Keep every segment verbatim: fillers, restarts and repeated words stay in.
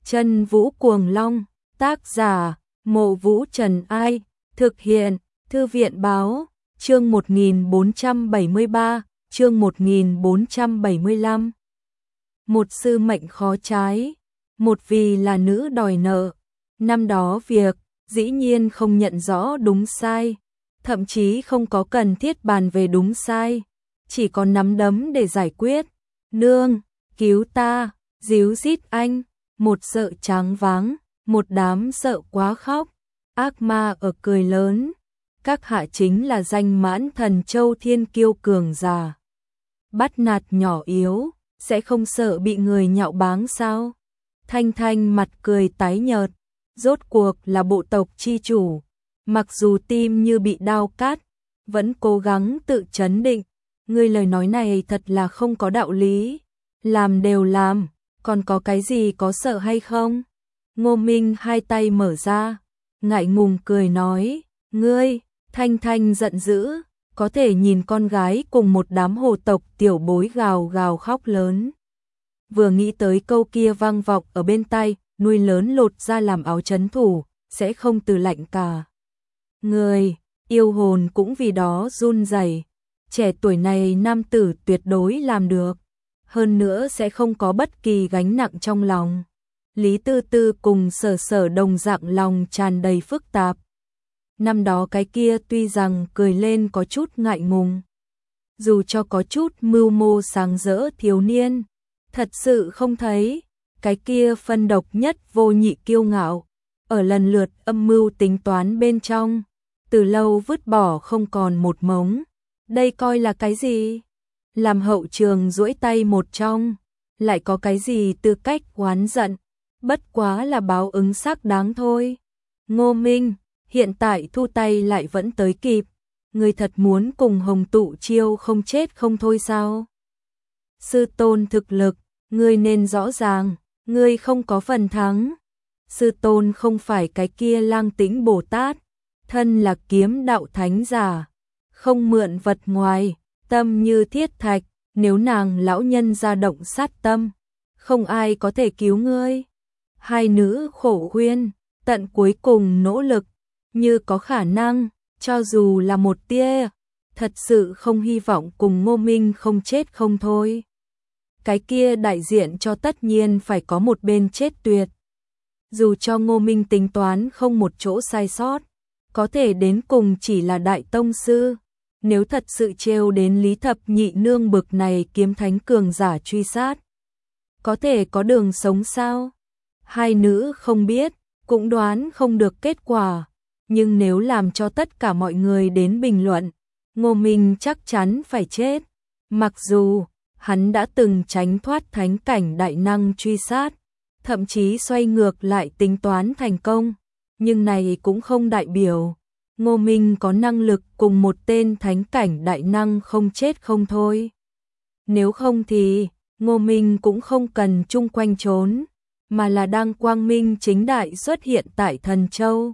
Chân Vũ Cuồng Long, tác giả, Mộ Vũ Trần Ai, thực hiện, Thư viện báo, chương một nghìn bốn trăm bảy mươi ba, chương một nghìn bốn trăm bảy mươi lăm. Một sư mệnh khó trái, một vì là nữ đòi nợ. Năm đó việc, dĩ nhiên không nhận rõ đúng sai, thậm chí không có cần thiết bàn về đúng sai, chỉ có nắm đấm để giải quyết. Nương, cứu ta, díu dít anh, một sợ tráng váng, một đám sợ quá khóc, ác ma ở cười lớn. Các hạ chính là danh mãn thần châu thiên kiêu cường giả. Bắt nạt nhỏ yếu, sẽ không sợ bị người nhạo báng sao? Thanh Thanh mặt cười tái nhợt, rốt cuộc là bộ tộc chi chủ. Mặc dù tim như bị đao cắt, vẫn cố gắng tự trấn định. Ngươi lời nói này thật là không có đạo lý. Làm đều làm, còn có cái gì có sợ hay không? Ngô Minh hai tay mở ra, ngại ngùng cười nói, ngươi. Thanh Thanh giận dữ, có thể nhìn con gái cùng một đám hồ tộc tiểu bối gào gào khóc lớn. Vừa nghĩ tới câu kia vang vọng ở bên tai, nuôi lớn lột ra làm áo trấn thủ, sẽ không từ lạnh cả. Người, yêu hồn cũng vì đó run rẩy. Trẻ tuổi này nam tử tuyệt đối làm được, hơn nữa sẽ không có bất kỳ gánh nặng trong lòng. Lý Tư Tư cùng Sở Sở đồng dạng lòng tràn đầy phức tạp. Năm đó cái kia tuy rằng cười lên có chút ngại ngùng, dù cho có chút mưu mô sáng rỡ thiếu niên, thật sự không thấy cái kia phân độc nhất vô nhị kiêu ngạo, ở lần lượt âm mưu tính toán bên trong, từ lâu vứt bỏ không còn một mống. Đây coi là cái gì? Làm hậu trường duỗi tay một trong, lại có cái gì tư cách oán giận, bất quá là báo ứng xác đáng thôi. Ngô Minh, hiện tại thu tay lại vẫn tới kịp, người thật muốn cùng Hồng Tụ chiêu không chết không thôi sao? Sư tôn thực lực, ngươi nên rõ ràng, ngươi không có phần thắng. Sư tôn không phải cái kia Lang Tĩnh Bồ Tát, thân là kiếm đạo thánh giả, không mượn vật ngoài, tâm như thiết thạch, nếu nàng lão nhân ra động sát tâm, không ai có thể cứu ngươi. Hai nữ khổ khuyên, tận cuối cùng nỗ lực, như có khả năng, cho dù là một tia, thật sự không hy vọng cùng Ngô Minh không chết không thôi. Cái kia đại diện cho tất nhiên phải có một bên chết tuyệt. Dù cho Ngô Minh tính toán không một chỗ sai sót, có thể đến cùng chỉ là đại tông sư. Nếu thật sự trêu đến Lý Thập Nhị Nương bực này kiếm thánh cường giả truy sát, có thể có đường sống sao? Hai nữ không biết, cũng đoán không được kết quả. Nhưng nếu làm cho tất cả mọi người đến bình luận, Ngô Minh chắc chắn phải chết. Mặc dù hắn đã từng tránh thoát thánh cảnh đại năng truy sát, thậm chí xoay ngược lại tính toán thành công, nhưng này cũng không đại biểu Ngô Minh có năng lực cùng một tên thánh cảnh đại năng không chết không thôi. Nếu không thì Ngô Minh cũng không cần chung quanh trốn, mà là đang quang minh chính đại xuất hiện tại Thần Châu.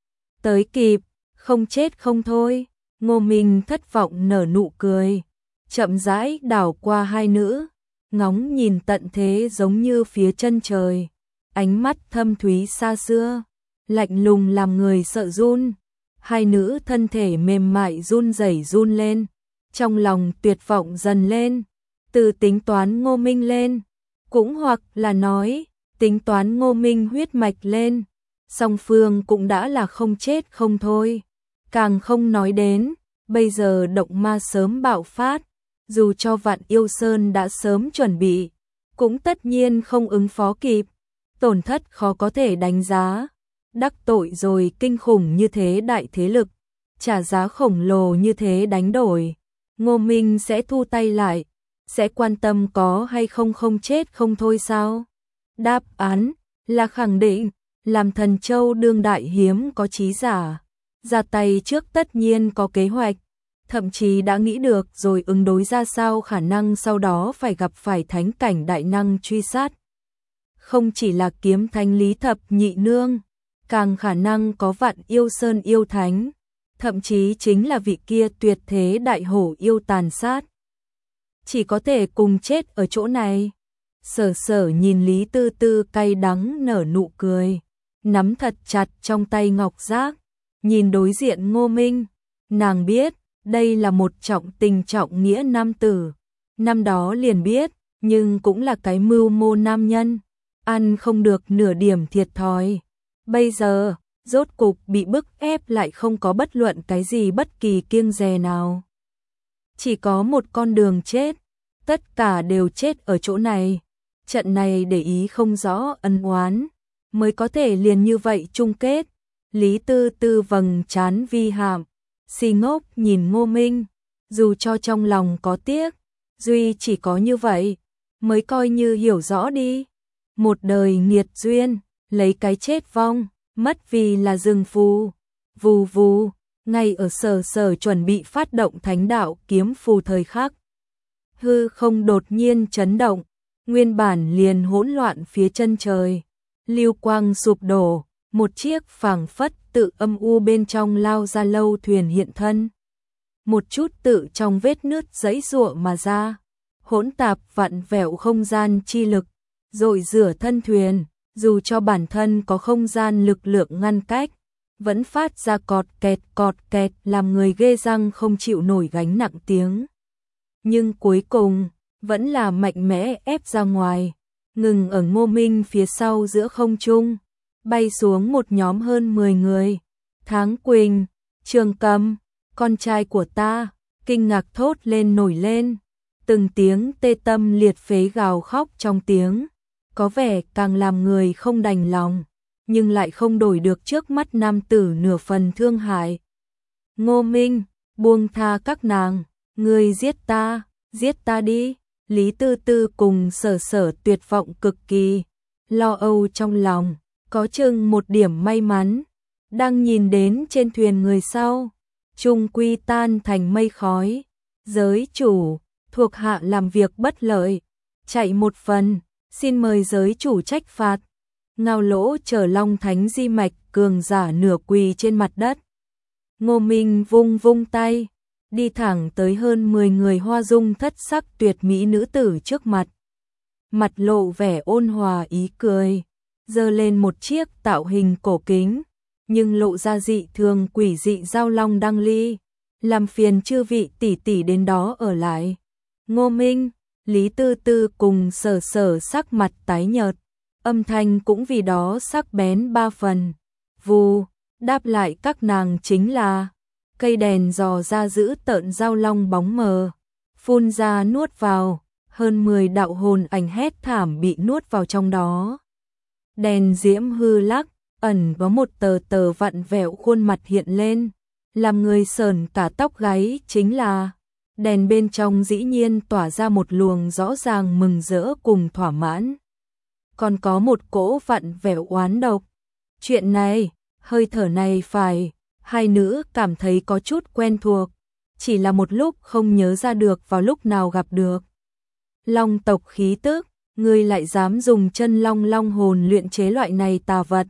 Tới kịp, không chết không thôi. Ngô Minh thất vọng nở nụ cười, chậm rãi đảo qua hai nữ, ngóng nhìn tận thế giống như phía chân trời, ánh mắt thâm thúy xa xưa, lạnh lùng làm người sợ run. Hai nữ thân thể mềm mại run rẩy run lên, trong lòng tuyệt vọng dần lên, từ tính toán Ngô Minh lên, cũng hoặc là nói, tính toán Ngô Minh huyết mạch lên. Song phương cũng đã là không chết không thôi, càng không nói đến, bây giờ động ma sớm bạo phát, dù cho Vạn Yêu Sơn đã sớm chuẩn bị, cũng tất nhiên không ứng phó kịp, tổn thất khó có thể đánh giá. Đắc tội rồi kinh khủng như thế đại thế lực, trả giá khổng lồ như thế đánh đổi, Ngô Minh sẽ thu tay lại, sẽ quan tâm có hay không không chết không thôi sao? Đáp án là khẳng định. Làm Thần Châu đương đại hiếm có trí giả, ra tay trước tất nhiên có kế hoạch, thậm chí đã nghĩ được rồi ứng đối ra sao khả năng sau đó phải gặp phải thánh cảnh đại năng truy sát. Không chỉ là kiếm thánh Lý Thập Nhị Nương, càng khả năng có Vạn Yêu Sơn yêu thánh, thậm chí chính là vị kia tuyệt thế đại hổ yêu tàn sát. Chỉ có thể cùng chết ở chỗ này. Sở Sở nhìn Lý Tư Tư cay đắng nở nụ cười, nắm thật chặt trong tay ngọc giác, nhìn đối diện Ngô Minh, nàng biết, đây là một trọng tình trọng nghĩa nam tử. Năm đó liền biết, nhưng cũng là cái mưu mô nam nhân, ăn không được nửa điểm thiệt thòi. Bây giờ, rốt cục bị bức ép lại không có bất luận cái gì bất kỳ kiêng dè nào. Chỉ có một con đường chết, tất cả đều chết ở chỗ này. Trận này để ý không rõ ân oán, mới có thể liền như vậy chung kết. Lý Tư Tư vầng trán vi hàm, si ngốc nhìn Ngô Minh, dù cho trong lòng có tiếc, duy chỉ có như vậy, mới coi như hiểu rõ đi. Một đời nghiệt duyên, lấy cái chết vong, mất vì là rừng phù. Vù vù, ngay ở Sở Sở chuẩn bị phát động thánh đạo kiếm phù thời khắc, hư không đột nhiên chấn động, nguyên bản liền hỗn loạn phía chân trời, lưu quang sụp đổ, một chiếc phảng phất tự âm u bên trong lao ra lâu thuyền hiện thân. Một chút tự trong vết nứt giãy giụa mà ra, hỗn tạp vặn vẹo không gian chi lực, rồi rửa thân thuyền, dù cho bản thân có không gian lực lượng ngăn cách, vẫn phát ra cọt kẹt cọt kẹt làm người ghê răng không chịu nổi gánh nặng tiếng. Nhưng cuối cùng, vẫn là mạnh mẽ ép ra ngoài, ngừng ở Ngô Minh phía sau giữa không trung, bay xuống một nhóm hơn mười người. Tháng Quỳnh, Trường Cầm, con trai của ta, kinh ngạc thốt lên nổi lên, từng tiếng tê tâm liệt phế gào khóc trong tiếng, có vẻ càng làm người không đành lòng, nhưng lại không đổi được trước mắt nam tử nửa phần thương hại. Ngô Minh, buông tha các nàng, ngươi giết ta, giết ta đi. Lý Tư Tư cùng Sở Sở tuyệt vọng cực kỳ, lo âu trong lòng, có chừng một điểm may mắn, đang nhìn đến trên thuyền người sau, chung quy tan thành mây khói. Giới chủ, thuộc hạ làm việc bất lợi, chạy một phần, xin mời giới chủ trách phạt. Ngao Lỗ chờ Long Thánh di mạch cường giả nửa quỳ trên mặt đất. Ngô Minh vung vung tay, đi thẳng tới hơn mười người hoa dung thất sắc tuyệt mỹ nữ tử trước mặt. Mặt lộ vẻ ôn hòa ý cười, giơ lên một chiếc tạo hình cổ kính, nhưng lộ ra dị thường quỷ dị giao long đăng ly, làm phiền chư vị tỷ tỷ đến đó ở lại. Ngô Minh, Lý Tư Tư cùng Sở Sở sắc mặt tái nhợt, âm thanh cũng vì đó sắc bén ba phần. Vù, đáp lại các nàng chính là cây đèn dò ra giữ tợn giao long bóng mờ, phun ra nuốt vào, hơn mười đạo hồn ảnh hét thảm bị nuốt vào trong đó. Đèn diễm hư lắc, ẩn có một tờ tờ vặn vẹo khuôn mặt hiện lên, làm người sờn cả tóc gáy, chính là đèn bên trong dĩ nhiên tỏa ra một luồng rõ ràng mừng rỡ cùng thỏa mãn. Còn có một cỗ vặn vẹo oán độc. Chuyện này, hơi thở này phải, hai nữ cảm thấy có chút quen thuộc, chỉ là một lúc không nhớ ra được vào lúc nào gặp được. Long tộc khí tức, ngươi lại dám dùng chân long long hồn luyện chế loại này tà vật.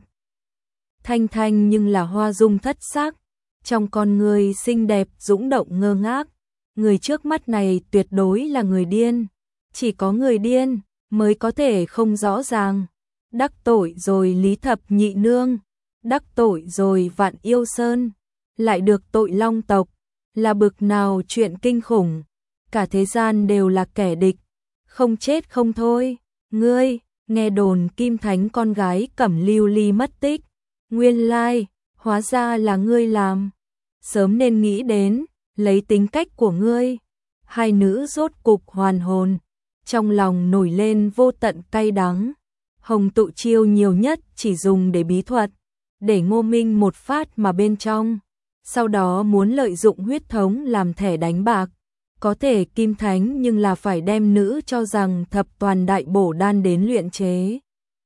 Thanh thanh nhưng là hoa dung thất sắc, trong con người xinh đẹp dũng động ngơ ngác, người trước mắt này tuyệt đối là người điên, chỉ có người điên mới có thể không rõ ràng. Đắc tội rồi Lý Thập Nhị Nương, đắc tội rồi Vạn Yêu Sơn, lại được tội Long tộc, là bực nào chuyện kinh khủng, cả thế gian đều là kẻ địch, không chết không thôi. Ngươi, nghe đồn Kim Thánh con gái Cẩm Lưu Ly mất tích, nguyên lai, hóa ra là ngươi làm, sớm nên nghĩ đến, lấy tính cách của ngươi. Hai nữ rốt cục hoàn hồn, trong lòng nổi lên vô tận cay đắng. Hồng tụ chiêu nhiều nhất chỉ dùng để bí thuật, để Ngô Minh một phát mà bên trong, sau đó muốn lợi dụng huyết thống làm thẻ đánh bạc. Có thể Kim Thánh nhưng là phải đem nữ cho rằng thập toàn đại bổ đan đến luyện chế.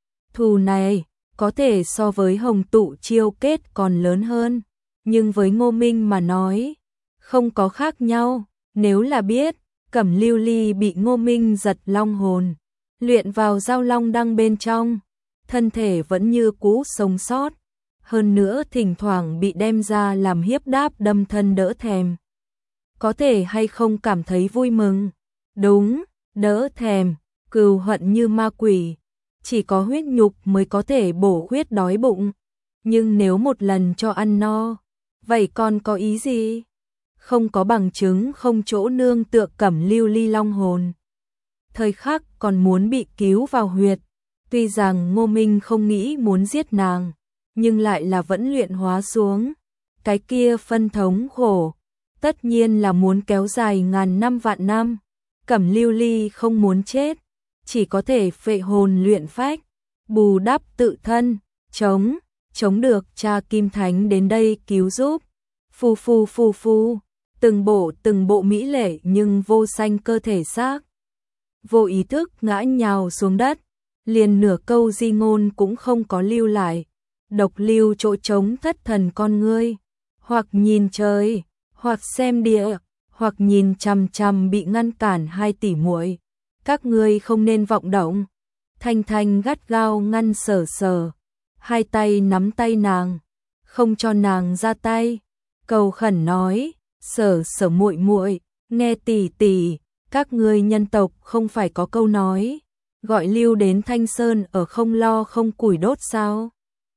Thù này, có thể so với hồng tụ chiêu kết còn lớn hơn, nhưng với Ngô Minh mà nói, không có khác nhau. Nếu là biết, Cẩm Lưu Ly bị Ngô Minh giật long hồn, luyện vào giao long đăng bên trong, thân thể vẫn như cũ sống sót, hơn nữa thỉnh thoảng bị đem ra làm hiếp đáp đâm thân đỡ thèm. Có thể hay không cảm thấy vui mừng? Đúng, đỡ thèm, cừu hận như ma quỷ, chỉ có huyết nhục mới có thể bổ huyết đói bụng, nhưng nếu một lần cho ăn no, vậy còn có ý gì? Không có bằng chứng, không chỗ nương tựa, Cẩm Lưu Ly long hồn thời khắc còn muốn bị cứu vào huyệt. Tuy rằng Ngô Minh không nghĩ muốn giết nàng, nhưng lại là vẫn luyện hóa xuống. Cái kia phân thống khổ, tất nhiên là muốn kéo dài ngàn năm vạn năm. Cẩm Lưu Ly không muốn chết, chỉ có thể phệ hồn luyện phách, bù đắp tự thân, chống, chống được cha Kim Thánh đến đây cứu giúp. Phu phu phu phu, từng bộ từng bộ mỹ lệ nhưng vô sanh cơ thể xác. Vô ý thức ngã nhào xuống đất, liền nửa câu di ngôn cũng không có lưu lại. Độc lưu chỗ trống thất thần con ngươi, hoặc nhìn trời, hoặc xem địa, hoặc nhìn chằm chằm bị ngăn cản hai tỷ muội. Các ngươi không nên vọng động. Thanh Thanh gắt gao ngăn Sở Sở, hai tay nắm tay nàng, không cho nàng ra tay, cầu khẩn nói: "Sở Sở muội muội, nghe tỷ tỷ, các ngươi nhân tộc không phải có câu nói, gọi lưu đến Thanh Sơn ở không lo không củi đốt sao?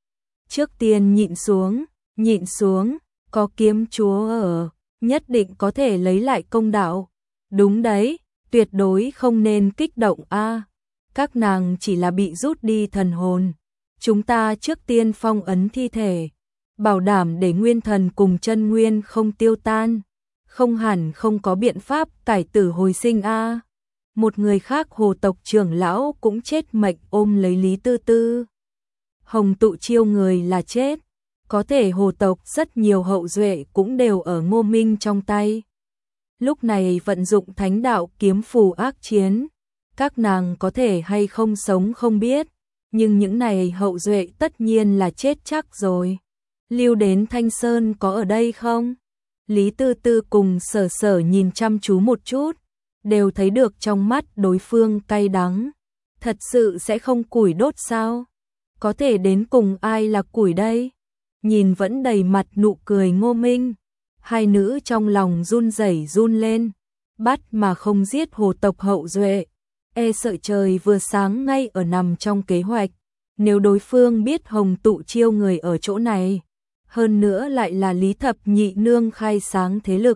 Trước tiên nhịn xuống, nhịn xuống, có kiếm chúa ở, nhất định có thể lấy lại công đạo." Đúng đấy, tuyệt đối không nên kích động a. Các nàng chỉ là bị rút đi thần hồn. Chúng ta trước tiên phong ấn thi thể, bảo đảm để nguyên thần cùng chân nguyên không tiêu tan. Không hẳn không có biện pháp cải tử hồi sinh a. Một người khác Hồ tộc trưởng lão cũng chết mệnh ôm lấy Lý Tư Tư. Hồng tụ chiêu người là chết, có thể Hồ tộc rất nhiều hậu duệ cũng đều ở Ngô Minh trong tay. Lúc này vận dụng thánh đạo kiếm phù ác chiến, các nàng có thể hay không sống không biết, nhưng những này hậu duệ tất nhiên là chết chắc rồi. Lưu đến Thanh Sơn có ở đây không? Lý Tư Tư cùng Sở Sở nhìn chăm chú một chút, đều thấy được trong mắt đối phương cay đắng. Thật sự sẽ không củi đốt sao? Có thể đến cùng ai là củi đây? Nhìn vẫn đầy mặt nụ cười Ngô Minh, hai nữ trong lòng run rẩy run lên. Bắt mà không giết Hồ tộc hậu duệ, e sợ trời vừa sáng ngay ở nằm trong kế hoạch. Nếu đối phương biết Hồng tụ chiêu người ở chỗ này, hơn nữa lại là Lý Thập Nhị Nương khai sáng thế lực,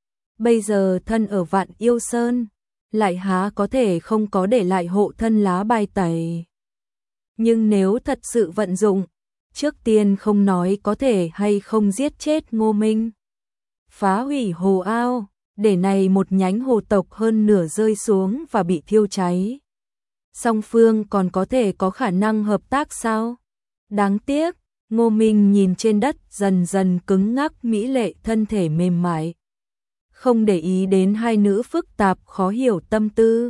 bây giờ thân ở Vạn Yêu Sơn, lại há có thể không có để lại hộ thân lá bài tẩy. Nhưng nếu thật sự vận dụng, trước tiên không nói có thể hay không giết chết Ngô Minh, phá hủy hồ ao, để này một nhánh hồ tộc hơn nửa rơi xuống và bị thiêu cháy, song phương còn có thể có khả năng hợp tác sao? Đáng tiếc, Ngô Minh nhìn trên đất dần dần cứng ngắc mỹ lệ thân thể mềm mại, không để ý đến hai nữ phức tạp khó hiểu tâm tư,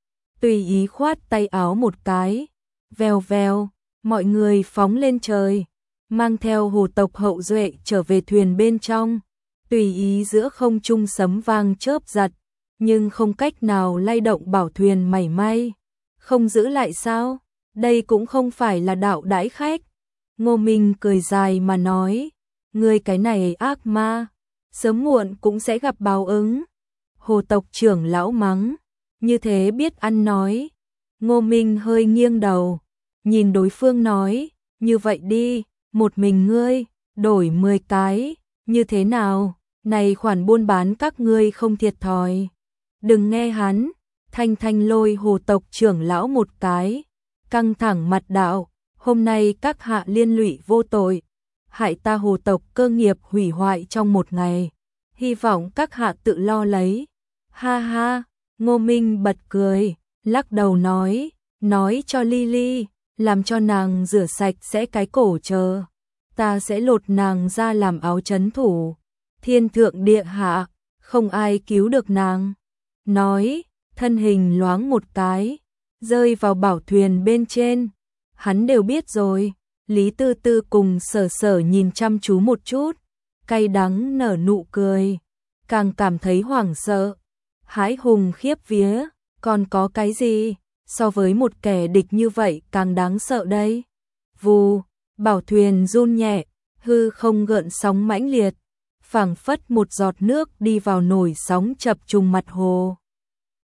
tùy ý khoát tay áo một cái, vèo vèo, mọi người phóng lên trời, mang theo Hồ tộc hậu duệ trở về thuyền bên trong. Tùy ý giữa không trung sấm vang chớp giật, nhưng không cách nào lay động bảo thuyền mảy may. Không giữ lại sao? Đây cũng không phải là đạo đãi khách. Ngô Minh cười dài mà nói, ngươi cái này ác ma, sớm muộn cũng sẽ gặp báo ứng. Hồ tộc trưởng lão mắng, như thế biết ăn nói. Ngô Minh hơi nghiêng đầu, nhìn đối phương nói, như vậy đi, một mình ngươi, đổi mười cái, như thế nào? Này khoản buôn bán các ngươi không thiệt thòi. Đừng nghe hắn. Thanh Thanh lôi Hồ tộc trưởng lão một cái, căng thẳng mặt đạo, hôm nay các hạ liên lụy vô tội, hại ta Hồ tộc cơ nghiệp hủy hoại trong một ngày, hy vọng các hạ tự lo lấy. Ha ha, Ngô Minh bật cười, lắc đầu nói, nói cho Lily, làm cho nàng rửa sạch sẽ cái cổ chờ, ta sẽ lột nàng ra làm áo trấn thủ. Thiên thượng địa hạ, không ai cứu được nàng. Nói, thân hình loáng một cái, rơi vào bảo thuyền bên trên. Hắn đều biết rồi. Lý Tư Tư cùng Sở Sở nhìn chăm chú một chút, cay đắng nở nụ cười, càng cảm thấy hoảng sợ, hãi hùng khiếp vía. Còn có cái gì so với một kẻ địch như vậy càng đáng sợ đây? Vù, bảo thuyền run nhẹ, hư không gợn sóng mãnh liệt, phảng phất một giọt nước đi vào nổi sóng chập trùng mặt hồ.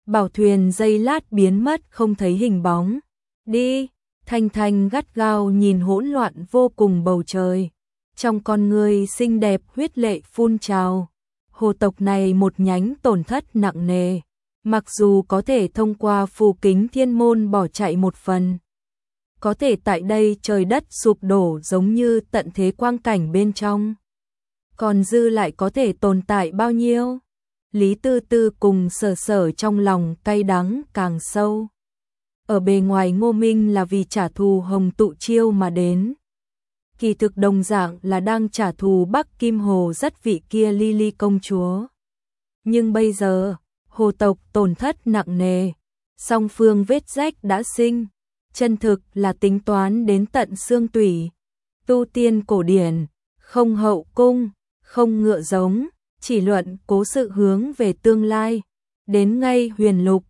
Bảo thuyền giây lát biến mất không thấy hình bóng. Đi, Thanh Thanh gắt gao nhìn hỗn loạn vô cùng bầu trời. Trong con người xinh đẹp huyết lệ phun trào. Hồ tộc này một nhánh tổn thất nặng nề. Mặc dù có thể thông qua phù kính thiên môn bỏ chạy một phần. Có thể tại đây trời đất sụp đổ giống như tận thế quang cảnh bên trong. Còn dư lại có thể tồn tại bao nhiêu? Lý Tư Tư cùng Sở Sở trong lòng cay đắng càng sâu. Ở bề ngoài Ngô Minh là vì trả thù Hồng Tụ Chiêu mà đến. Kỳ thực đồng dạng là đang trả thù Bắc Kim Hồ rất vị kia Lily công chúa. Nhưng bây giờ, hồ tộc tổn thất nặng nề, song phương vết rách đã sinh, chân thực là tính toán đến tận xương tủy. Tu tiên cổ điển, không hậu cung, không ngựa giống, chỉ luận cố sự hướng về tương lai. Đến ngay huyền lục,